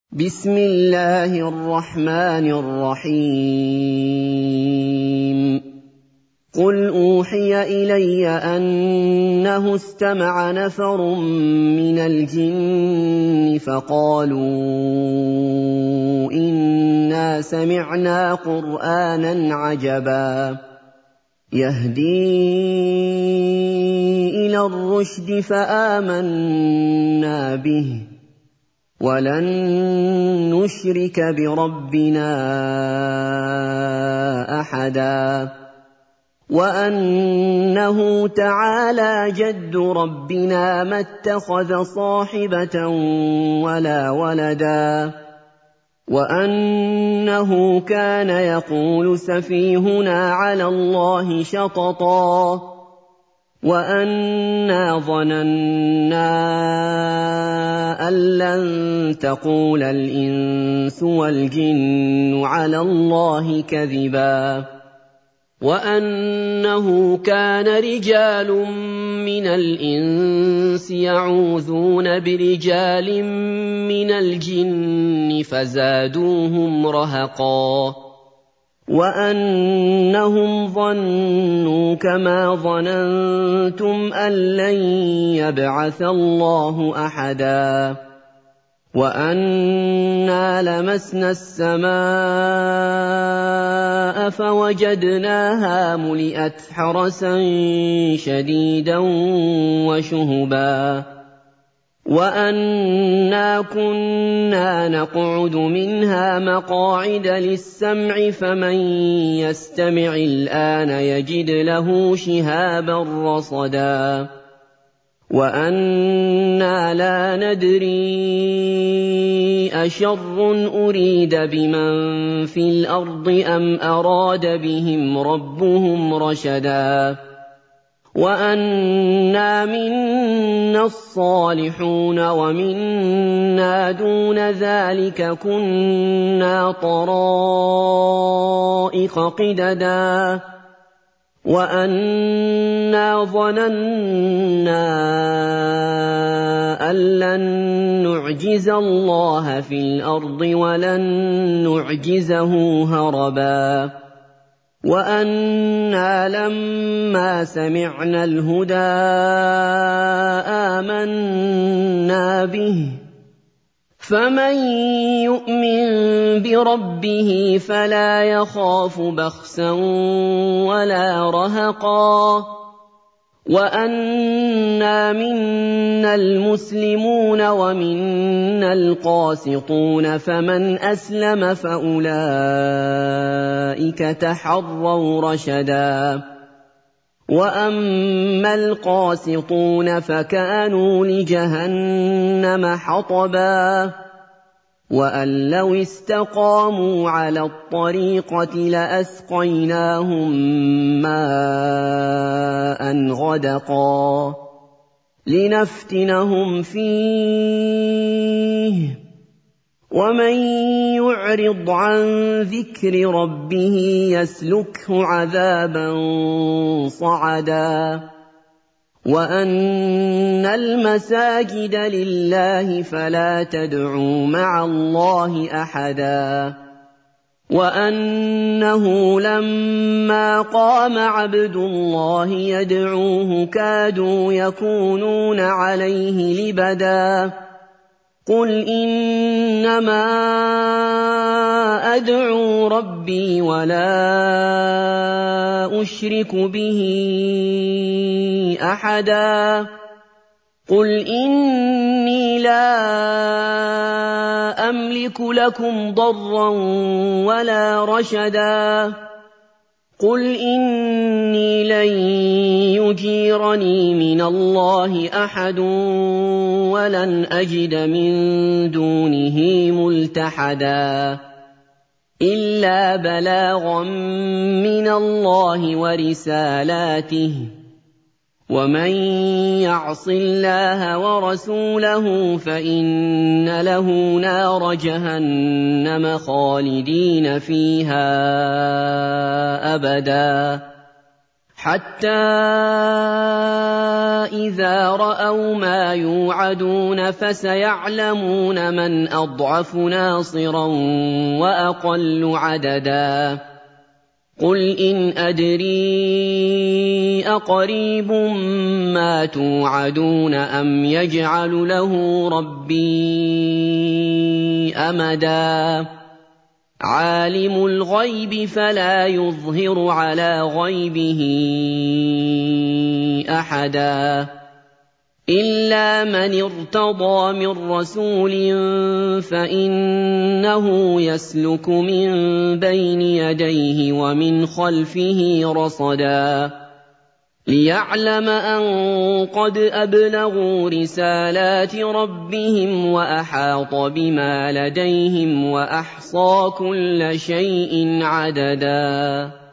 بسم الله الرحمن الرحيم قل أوحي إلي أنه استمع نفر من الجن فقالوا إنا سمعنا قرآنا عجبا يهدي إلى الرشد فآمنا به ولن نشرك بربنا أحدا وأنه تعالى جد ربنا ما اتخذ صاحبة ولا ولدا وأنه كان يقول سفيهنا على الله شططا وأنا ظننا أن لن تقول الإنس والجن على الله كذبا وأنه كان رجال من الإنس يعوذون برجال من الجن فزادوهم رهقا وأنهم ظنوا كما ظننتم أن لن يبعث الله أحدا وأنا لمسنا السماء فوجدناها ملئت حرسا شديدا وشهبا وأنا كنا نقعد منها مقاعد للسمع فمن يستمع الآن يجد له شهابا رصدا وأنا لا ندري أشر أريد بمن في الأرض أم أراد بهم ربهم رشدا وأنا منا الصالحون ومنا دون ذلك كنا طرائق قددا وأنا ظننا أن لن نعجز الله في الأرض ولن نعجزه هربا وأنا لما سمعنا الهدى آمنا به فمن يؤمن بربه فلا يخاف بخسا ولا رهقا وأنا منا المسلمون ومنا القاسطون فمن أسلم فأولئك تحروا رشدا وأما القاسطون فكانوا لجهنم حطبا وأن لو استقاموا على الطريقة لأسقيناهم ماء غدقا لنفتنهم فيه ومن يعرض عن ذكر ربه يسلكه عذابا صعدا وأن المساجد لله فلا تدعوا مع الله أحدا وأنه لما قام عبد الله يدعوه كادوا يكونون عليه لبدا قل إنما أدعو ربي ولا أشرك به أحدا قل إني لا أملك لكم ضرا ولا رشدا قل إني لن يجيرني من الله أحد ولن أجد من دونه ملتحدا إلا بلاغا من الله ورسالاته ومن يعص الله ورسوله فإن له نار جهنم خالدين فيها أبدا حَتَّىٰ إِذَا رَأَوْا مَا يُوعَدُونَ فَسَيَعْلَمُونَ مَنْ أَضْعَفُ نَاصِرًا وَأَقَلُّ عَدَدًا قُلْ إِنْ أَدْرِي أَقَرِيبٌ مَّا تُوعَدُونَ أَمْ يَجْعَلُ لَهُ رَبِّي أَمَدًا عَالِمُ الْغَيْبِ فَلَا يُظْهِرُ عَلَىٰ غَيْبِهِ أَحَدًا إِلَّا مَنِ ارْتَضَىٰ مِن رَّسُولٍ فَإِنَّهُ يَسْلُكُ مِن بَيْنِ يَدَيْهِ وَمِنْ خَلْفِهِ رَصَدًا لِّيَعْلَمَ أَن قَدْ أَبْلَغُوا رِسَالَاتِ رَبِّهِمْ وَأَحَاطَ بِمَا لَدَيْهِمْ وَأَحْصَىٰ كُلَّ شَيْءٍ عَدَدًا